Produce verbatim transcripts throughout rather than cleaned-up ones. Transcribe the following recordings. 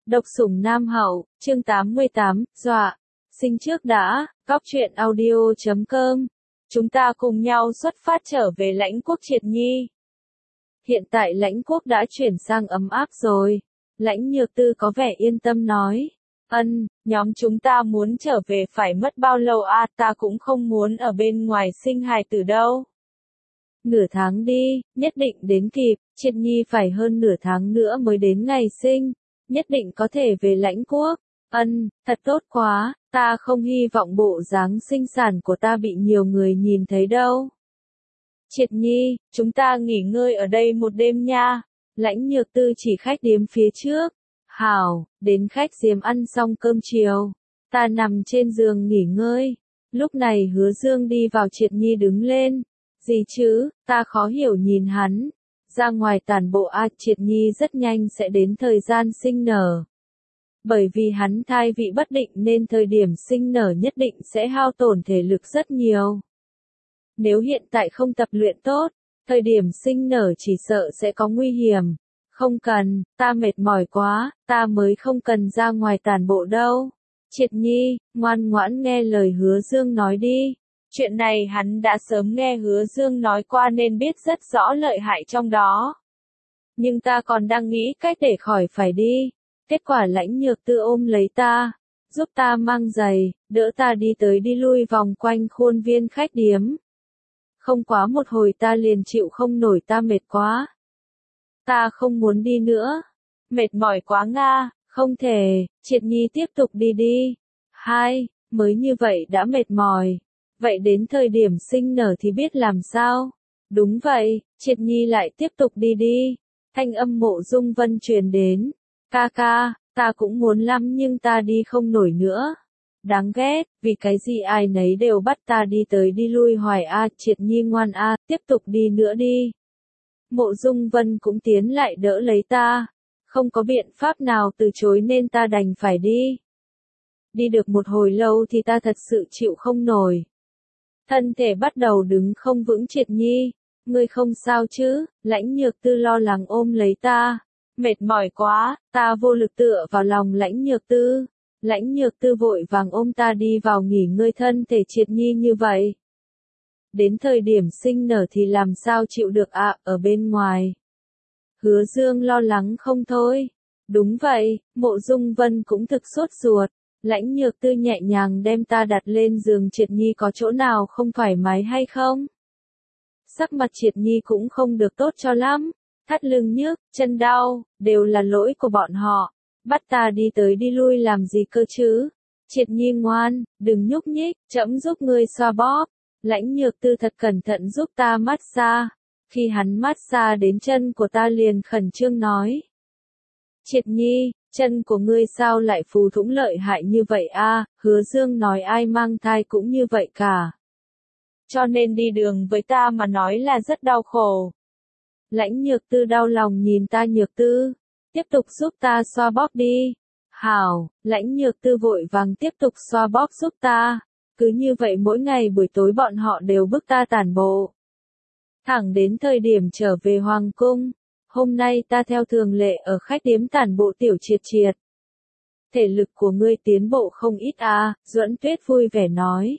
Độc sủng Nam Hậu, chương tám mươi tám, dọa. Sinh trước đã, góc truyện audio chấm com. Chúng ta cùng nhau xuất phát trở về lãnh quốc Triệt Nhi. Hiện tại lãnh quốc đã chuyển sang ấm áp rồi. Lãnh Nhược Tư có vẻ yên tâm nói. Ân, nhóm chúng ta muốn trở về phải mất bao lâu à, ta cũng không muốn ở bên ngoài sinh hài tử đâu. Nửa tháng đi, nhất định đến kịp, Triệt Nhi phải hơn nửa tháng nữa mới đến ngày sinh. Nhất định có thể về lãnh quốc. Ân, thật tốt quá, ta không hy vọng bộ dáng sinh sản của ta bị nhiều người nhìn thấy đâu. Triệt Nhi, chúng ta nghỉ ngơi ở đây một đêm nha. Lãnh Nhược Tư chỉ khách điếm phía trước. Hảo, đến khách điếm ăn xong cơm chiều. Ta nằm trên giường nghỉ ngơi. Lúc này Hứa Dương đi vào, Triệt Nhi đứng lên. Gì chứ, ta khó hiểu nhìn hắn. Ra ngoài tản bộ a, Triệt Nhi rất nhanh sẽ đến thời gian sinh nở. Bởi vì hắn thai vị bất định nên thời điểm sinh nở nhất định sẽ hao tổn thể lực rất nhiều. Nếu hiện tại không tập luyện tốt, thời điểm sinh nở chỉ sợ sẽ có nguy hiểm. Không cần, ta mệt mỏi quá, ta mới không cần ra ngoài tản bộ đâu. Triệt Nhi, ngoan ngoãn nghe lời Hứa Dương nói đi. Chuyện này hắn đã sớm nghe Hứa Dương nói qua nên biết rất rõ lợi hại trong đó. Nhưng ta còn đang nghĩ cách để khỏi phải đi. Kết quả Lãnh Nhược Tư ôm lấy ta, giúp ta mang giày, đỡ ta đi tới đi lui vòng quanh khuôn viên khách điếm. Không quá một hồi ta liền chịu không nổi, ta mệt quá. Ta không muốn đi nữa. Mệt mỏi quá Nga, không thể, Triệt Nhi tiếp tục đi đi. Hai, mới như vậy đã mệt mỏi. Vậy đến thời điểm sinh nở thì biết làm sao? Đúng vậy, Triệt Nhi lại tiếp tục đi đi. Thanh âm Mộ Dung Vân truyền đến. Ca ca, ta cũng muốn lắm nhưng ta đi không nổi nữa. Đáng ghét, vì cái gì ai nấy đều bắt ta đi tới đi lui hoài a, à, Triệt Nhi ngoan a, à, tiếp tục đi nữa đi. Mộ Dung Vân cũng tiến lại đỡ lấy ta. Không có biện pháp nào từ chối nên ta đành phải đi. Đi được một hồi lâu thì ta thật sự chịu không nổi. Thân thể bắt đầu đứng không vững. Triệt Nhi, ngươi không sao chứ? Lãnh Nhược Tư lo lắng ôm lấy ta. Mệt mỏi quá, ta vô lực tựa vào lòng Lãnh Nhược Tư. Lãnh Nhược Tư vội vàng ôm ta đi vào nghỉ ngơi, thân thể Triệt Nhi như vậy. Đến thời điểm sinh nở thì làm sao chịu được ạ, à, ở bên ngoài. Hứa Dương lo lắng không thôi. Đúng vậy, Mộ Dung Vân cũng thực sốt ruột. Lãnh Nhược Tư nhẹ nhàng đem ta đặt lên giường. Triệt Nhi có chỗ nào không thoải mái hay không? Sắc mặt Triệt Nhi cũng không được tốt cho lắm. Thắt lưng nhức, chân đau, đều là lỗi của bọn họ. Bắt ta đi tới đi lui làm gì cơ chứ? Triệt Nhi ngoan, đừng nhúc nhích, trẫm giúp ngươi xoa bóp. Lãnh Nhược Tư thật cẩn thận giúp ta massage. Khi hắn massage đến chân của ta liền khẩn trương nói. Triệt Nhi, chân của ngươi sao lại phù thủng lợi hại như vậy a? À, Hứa Dương nói ai mang thai cũng như vậy cả. Cho nên đi đường với ta mà nói là rất đau khổ. Lãnh Nhược Tư đau lòng nhìn ta. Nhược Tư, tiếp tục giúp ta xoa bóp đi. Hảo, Lãnh Nhược Tư vội vàng tiếp tục xoa bóp giúp ta. Cứ như vậy mỗi ngày buổi tối bọn họ đều bức ta tản bộ. Thẳng đến thời điểm trở về Hoàng Cung. Hôm nay ta theo thường lệ ở khách điếm tản bộ. Tiểu Triệt Triệt, thể lực của ngươi tiến bộ không ít à, Duẫn Tuyết vui vẻ nói.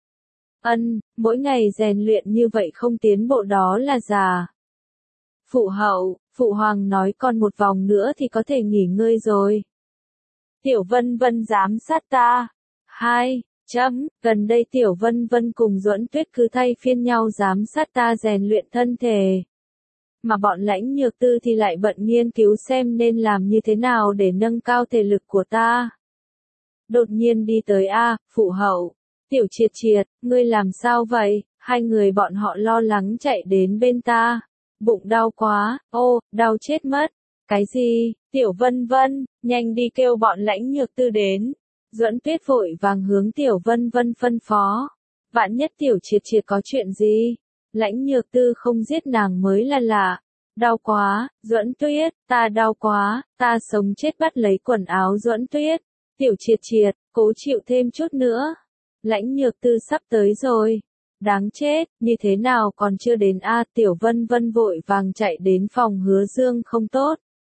Ân, mỗi ngày rèn luyện như vậy không tiến bộ đó là già. Phụ hậu, Phụ Hoàng nói còn một vòng nữa thì có thể nghỉ ngơi rồi. Tiểu Vân Vân giám sát ta. Hai, chấm, gần đây Tiểu Vân Vân cùng Duẫn Tuyết cứ thay phiên nhau giám sát ta rèn luyện thân thể. Mà bọn Lãnh Nhược Tư thì lại bận nghiên cứu xem nên làm như thế nào để nâng cao thể lực của ta. Đột nhiên đi tới a, à, Phụ hậu, Tiểu Triệt Triệt, ngươi làm sao vậy? Hai người bọn họ lo lắng chạy đến bên ta. Bụng đau quá, ô, đau chết mất. Cái gì? Tiểu Vân Vân, nhanh đi kêu bọn Lãnh Nhược Tư đến. Duẫn Tuyết vội vàng hướng Tiểu Vân Vân phân phó. Vạn nhất Tiểu Triệt Triệt có chuyện gì? Lãnh Nhược Tư không giết nàng mới là lạ. Đau quá, Duẫn Tuyết, ta đau quá, ta sống chết bắt lấy quần áo Duẫn Tuyết. Tiểu Triệt Triệt, cố chịu thêm chút nữa. Lãnh Nhược Tư sắp tới rồi. Đáng chết, như thế nào còn chưa đến a? À, Tiểu Vân Vân vội vàng chạy đến phòng Hứa Dương. Không tốt.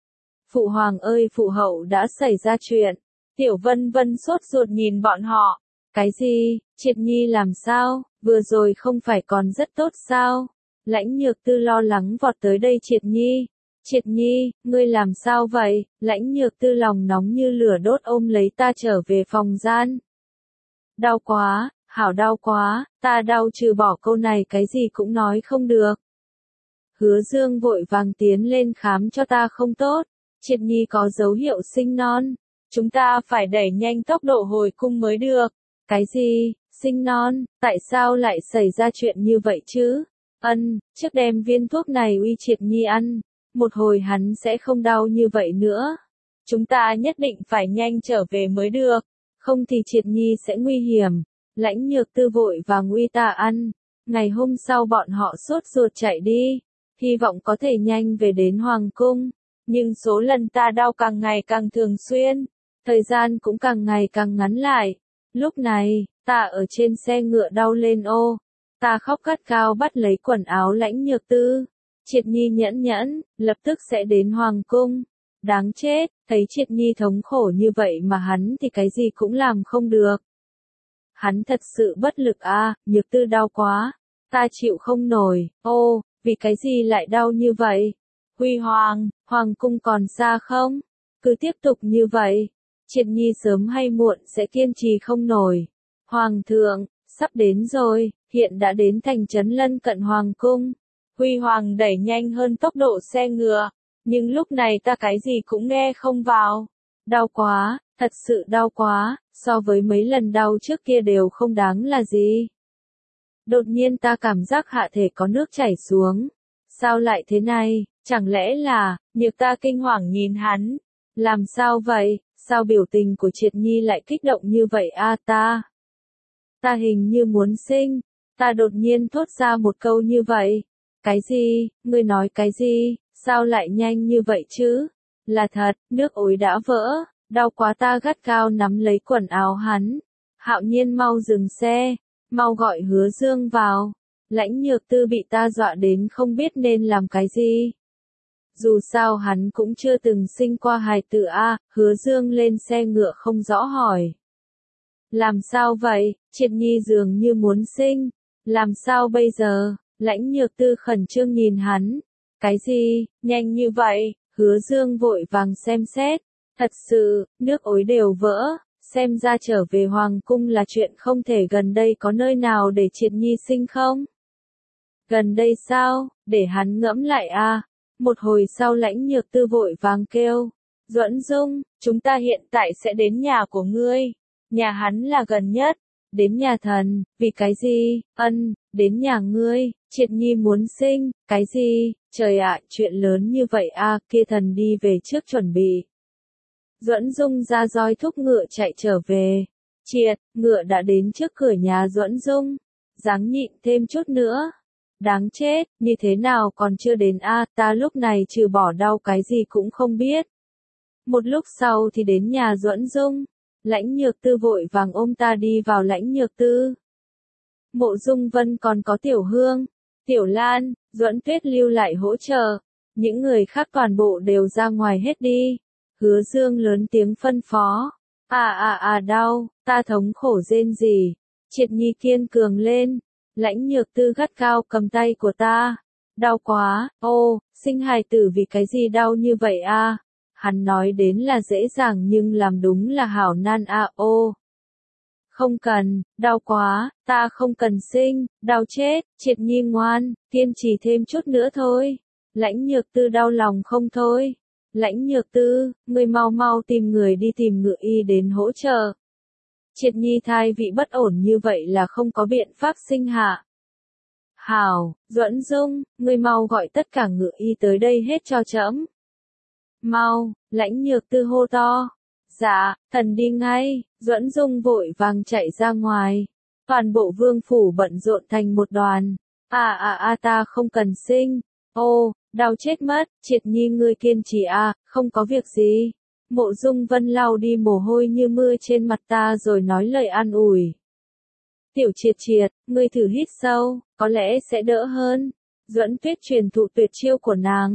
Phụ hoàng ơi phụ hậu đã xảy ra chuyện. Tiểu Vân Vân sốt ruột nhìn bọn họ. Cái gì, Triệt Nhi làm sao, vừa rồi không phải còn rất tốt sao? Lãnh Nhược Tư lo lắng vọt tới đây Triệt Nhi. Triệt Nhi, ngươi làm sao vậy? Lãnh Nhược Tư lòng nóng như lửa đốt ôm lấy ta trở về phòng gian. Đau quá, hảo đau quá, ta đau trừ bỏ câu này cái gì cũng nói không được. Hứa Dương vội vàng tiến lên khám cho ta không tốt. Triệt Nhi có dấu hiệu sinh non. Chúng ta phải đẩy nhanh tốc độ hồi cung mới được. Cái gì, sinh non, tại sao lại xảy ra chuyện như vậy chứ? Ân, trước đem viên thuốc này uy Triệt Nhi ăn. Một hồi hắn sẽ không đau như vậy nữa. Chúng ta nhất định phải nhanh trở về mới được. Không thì Triệt Nhi sẽ nguy hiểm. Lãnh Nhược Tư vội vàng uy ta ăn. Ngày hôm sau bọn họ sốt ruột chạy đi. Hy vọng có thể nhanh về đến Hoàng cung. Nhưng số lần ta đau càng ngày càng thường xuyên. Thời gian cũng càng ngày càng ngắn lại. Lúc này, ta ở trên xe ngựa đau lên ô. Ta khóc gắt gao bắt lấy quần áo Lãnh Nhược Tư. Triệt Nhi nhẫn nhẫn, lập tức sẽ đến Hoàng cung. Đáng chết, thấy Triệt Nhi thống khổ như vậy mà hắn thì cái gì cũng làm không được. Hắn thật sự bất lực a, à, Nhược Tư đau quá. Ta chịu không nổi, ô, vì cái gì lại đau như vậy? Huy Hoàng, Hoàng cung còn xa không? Cứ tiếp tục như vậy. Triệt Nhi sớm hay muộn sẽ kiên trì không nổi. Hoàng thượng, sắp đến rồi, hiện đã đến thành trấn lân cận Hoàng cung. Huy Hoàng đẩy nhanh hơn tốc độ xe ngựa, nhưng lúc này ta cái gì cũng nghe không vào. Đau quá, thật sự đau quá, so với mấy lần đau trước kia đều không đáng là gì. Đột nhiên ta cảm giác hạ thể có nước chảy xuống. Sao lại thế này, chẳng lẽ là, Nhược ta kinh hoàng nhìn hắn. Làm sao vậy, sao biểu tình của Triệt Nhi lại kích động như vậy a à, ta? Ta hình như muốn sinh, ta đột nhiên thốt ra một câu như vậy. Cái gì, ngươi nói cái gì, sao lại nhanh như vậy chứ? Là thật, nước ối đã vỡ, đau quá ta gắt gao nắm lấy quần áo hắn. Hạo Nhiên mau dừng xe, mau gọi Hứa Dương vào. Lãnh Nhược Tư bị ta dọa đến không biết nên làm cái gì. Dù sao hắn cũng chưa từng sinh qua hài tử a, Hứa Dương lên xe ngựa không rõ hỏi. Làm sao vậy, Triệt Nhi dường như muốn sinh, làm sao bây giờ? Lãnh Nhược Tư khẩn trương nhìn hắn. Cái gì, nhanh như vậy? Hứa Dương vội vàng xem xét. Thật sự, nước ối đều vỡ, xem ra trở về Hoàng cung là chuyện không thể. Gần đây có nơi nào để Triệt Nhi sinh không? Gần đây sao, để hắn ngẫm lại a. Một hồi sau Lãnh Nhược Tư vội vàng kêu. Duẫn Dung, chúng ta hiện tại sẽ đến nhà của ngươi. Nhà hắn là gần nhất. Đến nhà thần, vì cái gì? Ân, đến nhà ngươi, Triệt Nhi muốn sinh, cái gì? Trời ạ, chuyện lớn như vậy a, à, kia thần đi về trước chuẩn bị. Duẫn Dung ra roi thúc ngựa chạy trở về. Triệt, ngựa đã đến trước cửa nhà Duẫn Dung. Ráng nhịn thêm chút nữa. Đáng chết, như thế nào còn chưa đến a, à, ta lúc này trừ bỏ đau cái gì cũng không biết. Một lúc sau thì đến nhà Duẫn Dung. Lãnh Nhược Tư vội vàng ôm ta đi vào Lãnh Nhược Tư. Mộ Dung Vân còn có Tiểu Hương, Tiểu Lan, Duẫn Tuyết lưu lại hỗ trợ. Những người khác toàn bộ đều ra ngoài hết đi. Hứa Dương lớn tiếng phân phó. À à à đau, ta thống khổ rên rỉ. Triệt Nhi kiên cường lên. Lãnh Nhược Tư gắt gao cầm tay của ta. Đau quá, ô, sinh hài tử vì cái gì đau như vậy a? À? Hắn nói đến là dễ dàng nhưng làm đúng là hảo nan a à, ô. Không cần, đau quá, ta không cần sinh, đau chết, Triệt Nhi ngoan, kiên trì thêm chút nữa thôi. Lãnh Nhược Tư đau lòng không thôi. Lãnh Nhược Tư, ngươi mau mau tìm người đi tìm ngựa y đến hỗ trợ. Triệt Nhi thai vị bất ổn như vậy là không có biện pháp sinh hạ. Hảo, Duẫn Dung, ngươi mau gọi tất cả ngựa y tới đây hết cho trẫm. Mau, Lãnh Nhược Tư hô to. Dạ, thần đi ngay. Duẫn Dung vội vàng chạy ra ngoài. Toàn bộ vương phủ bận rộn thành một đoàn. À à à ta không cần sinh. Ô, đau chết mất. Triệt Nhi ngươi kiên trì à, không có việc gì. Mộ Dung Vân lau đi mồ hôi như mưa trên mặt ta rồi nói lời an ủi. Tiểu Triệt Triệt, ngươi thử hít sâu, có lẽ sẽ đỡ hơn. Duẫn Tuyết truyền thụ tuyệt chiêu của nàng.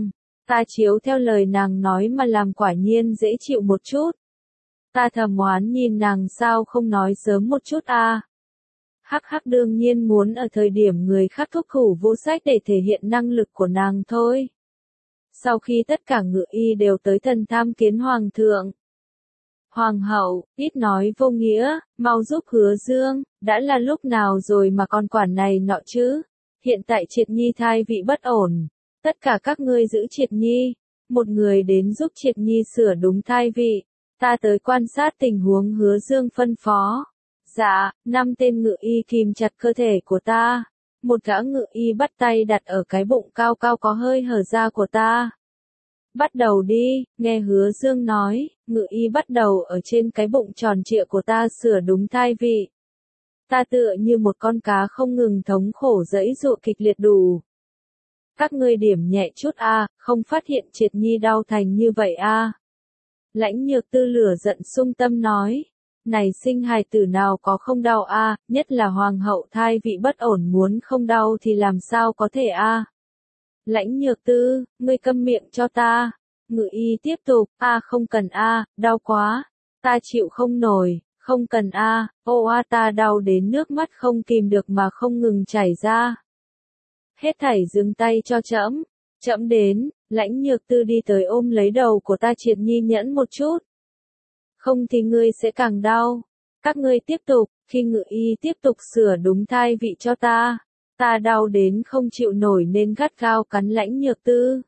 Ta chiếu theo lời nàng nói mà làm quả nhiên dễ chịu một chút. Ta thầm oán nhìn nàng sao không nói sớm một chút a. Hắc hắc đương nhiên muốn ở thời điểm người khác thúc thủ vô sách để thể hiện năng lực của nàng thôi. Sau khi tất cả ngự y đều tới thần tham kiến hoàng thượng. Hoàng hậu, ít nói vô nghĩa, mau giúp Hứa Dương, đã là lúc nào rồi mà còn quản này nọ chứ? Hiện tại Triệt Nhi thai vị bất ổn, tất cả các ngươi giữ Triệt Nhi, một người đến giúp Triệt Nhi sửa đúng thai vị, ta tới quan sát tình huống. Hứa Dương phân phó. Dạ, năm tên ngự y kìm chặt cơ thể của ta, một gã ngự y bắt tay đặt ở cái bụng cao cao có hơi hở ra của ta. Bắt đầu đi, nghe Hứa Dương nói, ngự y bắt đầu ở trên cái bụng tròn trịa của ta sửa đúng thai vị. Ta tựa như một con cá không ngừng thống khổ giãy giụa kịch liệt đủ. Các ngươi điểm nhẹ chút a, không phát hiện Triệt Nhi đau thành như vậy a. Lãnh Nhược Tư lửa giận sung tâm nói, này sinh hài tử nào có không đau a, nhất là hoàng hậu thai vị bất ổn muốn không đau thì làm sao có thể a. Lãnh Nhược Tư, ngươi câm miệng cho ta. Ngự y tiếp tục, a không cần a, đau quá, ta chịu không nổi, không cần a, ô a ta đau đến nước mắt không kìm được mà không ngừng chảy ra. Hết thảy dừng tay cho trẫm, trẫm đến. Lãnh Nhược Tư đi tới ôm lấy đầu của ta. Triệt Nhi nhẫn một chút. Không thì ngươi sẽ càng đau. Các ngươi tiếp tục, khi ngự y tiếp tục sửa đúng thai vị cho ta. Ta đau đến không chịu nổi nên gắt gao cắn Lãnh Nhược Tư.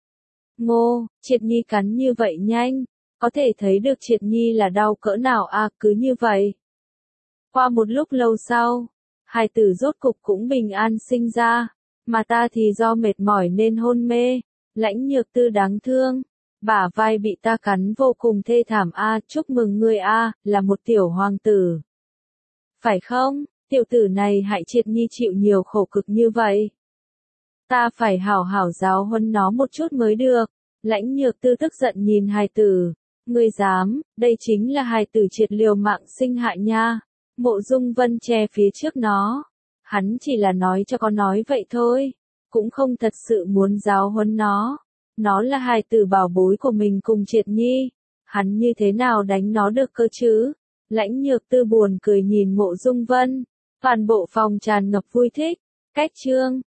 Ngô, Triệt Nhi cắn như vậy nhanh, có thể thấy được Triệt Nhi là đau cỡ nào à, cứ như vậy. Qua một lúc lâu sau, hài tử rốt cục cũng bình an sinh ra, mà ta thì do mệt mỏi nên hôn mê. Lãnh Nhược Tư đáng thương, bả vai bị ta cắn vô cùng thê thảm a, chúc mừng ngươi a, là một tiểu hoàng tử. Phải không, tiểu tử này hại Triệt Nhi chịu nhiều khổ cực như vậy. Ta phải hảo hảo giáo huấn nó một chút mới được. Lãnh Nhược Tư tức giận nhìn hài tử, ngươi dám, đây chính là hài tử Triệt liều mạng sinh hại nha. Mộ Dung Vân che phía trước nó, hắn chỉ là nói cho con nói vậy thôi, cũng không thật sự muốn giáo huấn nó. Nó là hài tử bảo bối của mình cùng Triệt Nhi, hắn như thế nào đánh nó được cơ chứ? Lãnh Nhược Tư buồn cười nhìn Mộ Dung Vân, toàn bộ phòng tràn ngập vui thích. Cách chương